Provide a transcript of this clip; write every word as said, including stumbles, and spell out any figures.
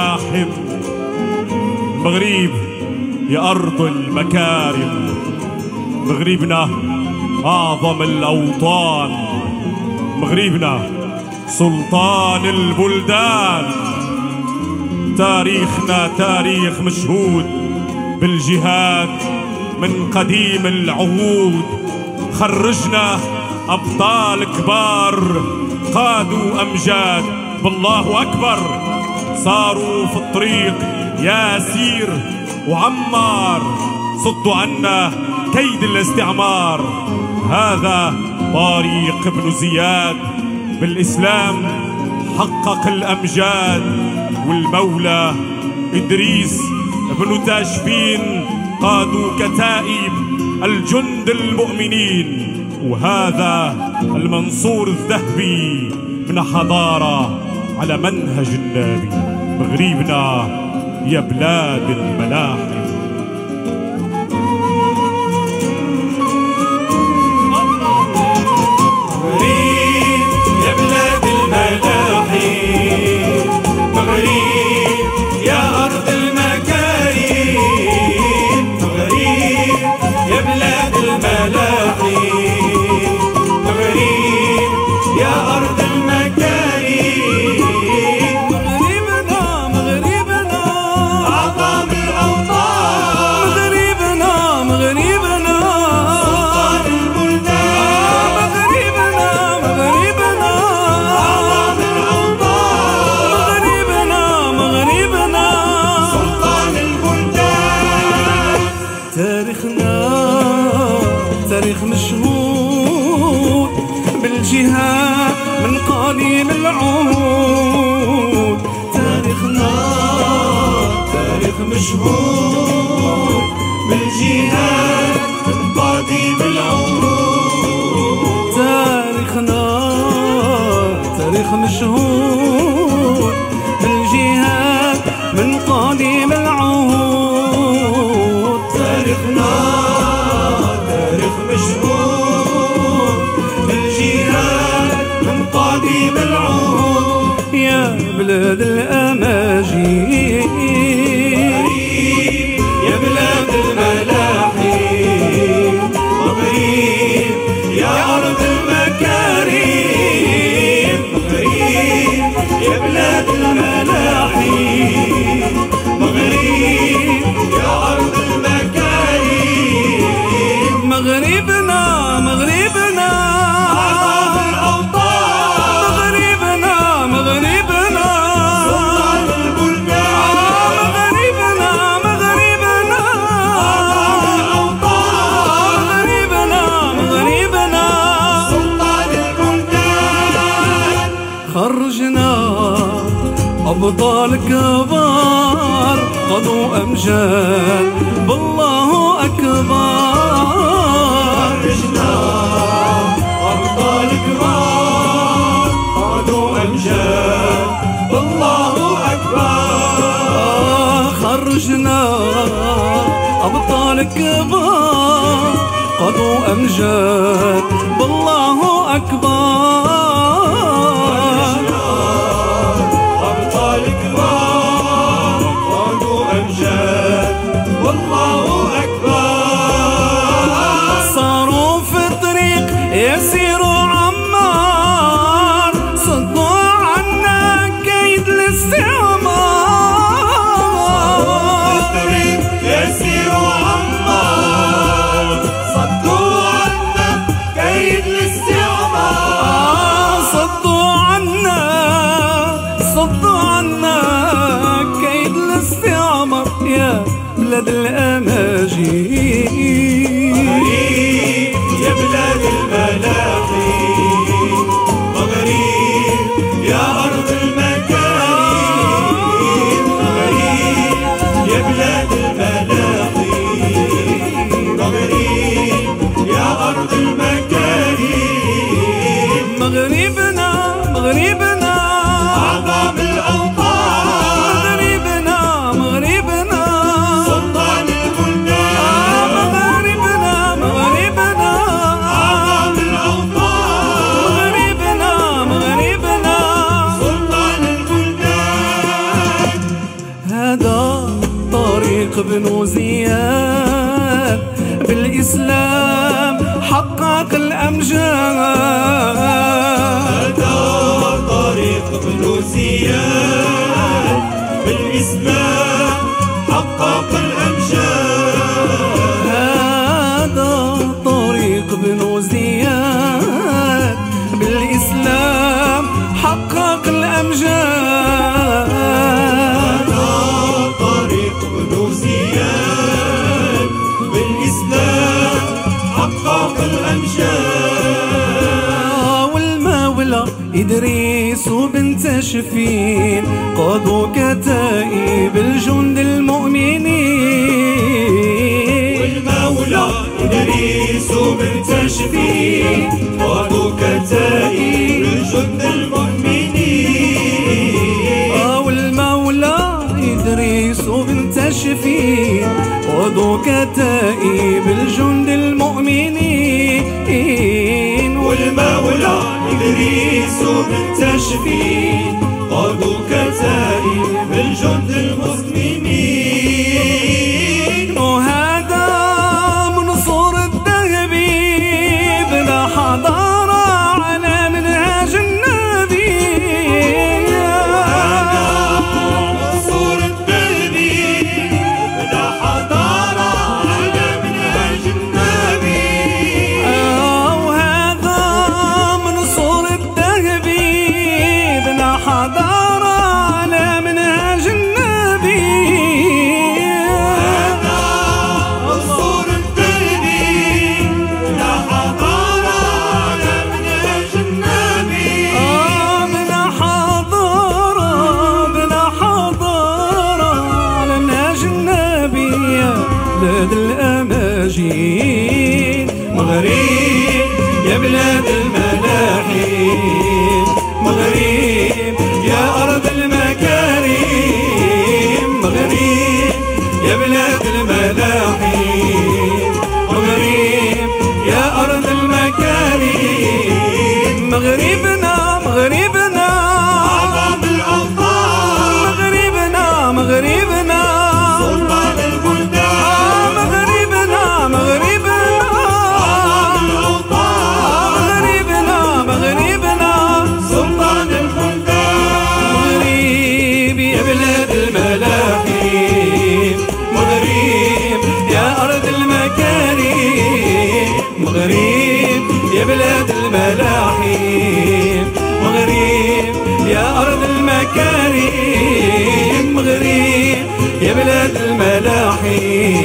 الملاحم. المغرب يا أرض المكارم، مغربنا أعظم الأوطان، مغربنا سلطان البلدان. تاريخنا تاريخ مشهود بالجهاد من قديم العهود. خرجنا أبطال كبار قادوا أمجاد بالله أكبر. صاروا في الطريق ياسير وعمار، صدوا عنا كيد الاستعمار. هذا طارق بن زياد بالإسلام حقق الأمجاد، والمولى إدريس بن تاشفين قادوا كتائب الجند المؤمنين. وهذا المنصور الذهبي من حضارة على منهج النبي. مغربنا يا بلاد الملاحم. تاريخ مشهود بالجهاد من قديم العهود. تاريخنا تاريخ مشهود بالجهاد من قديم العهود. تاريخنا تاريخ مشهود بالجهاد من قديم العهود. تاريخنا يا بلاد الأماجيد، يا بلاد الملاحم. مغرب يا أرض المكارم، مغرب يا بلاد الملاحم. مغرب يا أرض المكارم. مغربنا مغربنا خرجنا أبطال كبار قضوا أمجاد بالله أكبر. خرجنا أبطال كبار قضوا أمجاد بالله أكبر. خرجنا أبطال كبار قضوا أمجاد بالله أكبر. يسيروا عمار صدوا عنا كيد الاستعمار. الطريق يسيروا عمار صدوا عنا كيد الاستعمار. صدوا عنا صدوا عنا كيد الاستعمار. يا بلاد الأماجيد، يا بلاد الملاحم. مغرب يا أرض المكارم. مغرب يا بلاد الملاحم. مغرب يا أرض المكارم. مغربنا مغربنا أعظم الأوطان. مغربنا مغربنا سلطان البلدان. هذا طريق بنو زياد بالإسلام حقق الأمجاد. هذا طريق بنو زياد بالإسلام حقق الأمجاد. هذا طريق بنو زياد بالإسلام حقق الأمجاد. هذا طريق بنو زياد بالإسلام حقق الأمجاد. والمولى إدريس وبنت شفين قادوا كتائب الجند المؤمنين. والمولى إدريس وبنت شفين قادوا كتائب الجند المؤمنين. والمولى إدريس وبنت شفين قادوا كتائب الجند المؤمنين. والمولى إدريس وبنت شفين قادوا كتائب الجند المسلمين. وهذا منصور الذهبي بلا حضارة على منهاج النبي. هذا منصور الذهبي بلا حضارة على منهاج النبي. وهذا منصور الذهبي بلا حضارة على منهاج النبي. هذا منصور الذهبي بلا حضارة على منهاج النبي. بلا حضارة بلا حضارة على منهاج النبي. يا بلاد الأماجين مغرب يا بلاد الملاحين. مغرب يا أرض المكارم. مغرب يا بلاد الملاحين. مغرب يا أرض المكارم. مغربنا مغربنا أعظم الأوطان مغربنا مغربنا سلطان البلدان. مغربنا مغربنا أعظم الأوطان مغربنا مغربنا سلطان البلدان. مغرب يا بلاد الملاحين. مغرب يا أرض المكارم. مغرب يا بلاد الملاحين. مغرب يا أرض المكارم. مغرب يا بلاد الملاحين.